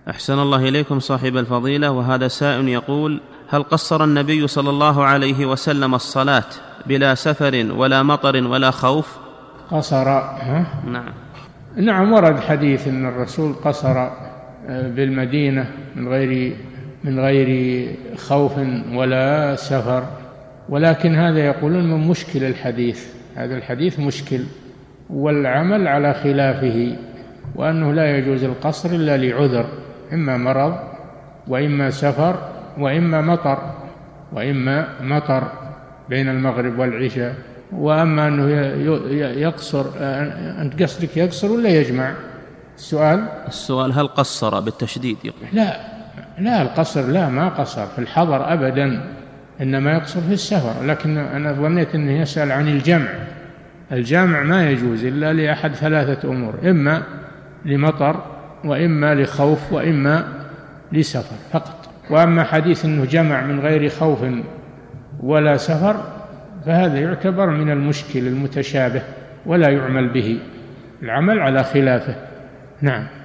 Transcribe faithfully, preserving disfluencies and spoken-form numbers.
أحسن الله إليكم صاحب الفضيلة. وهذا سائل يقول: هل قصر النبي صلى الله عليه وسلم الصلاة بلا سفر ولا مطر ولا خوف؟ قصر ها؟ نعم نعم، ورد حديث أن الرسول قصر بالمدينة من غير من غير خوف ولا سفر، ولكن هذا يقولون من مشكل الحديث، هذا الحديث مشكل، والعمل على خلافه، وأنه لا يجوز القصر إلا لعذر، إما مرض وإما سفر وإما مطر وإما مطر بين المغرب والعشاء. وأما أنه يقصر، أنت قصدك يقصر ولا يجمع؟ السؤال السؤال هل قصر بالتشديد؟ يقول لا لا، القصر لا، ما قصر في الحضر أبدا، إنما يقصر في السفر. لكن أنا ظنيت أنه يسأل عن الجمع. الجمع ما يجوز إلا لأحد ثلاثة أمور: إما لمطر وإما لخوف وإما لسفر فقط. وأما حديث أنه جمع من غير خوف ولا سفر فهذا يعتبر من المشكل المتشابه ولا يعمل به، العمل على خلافه. نعم.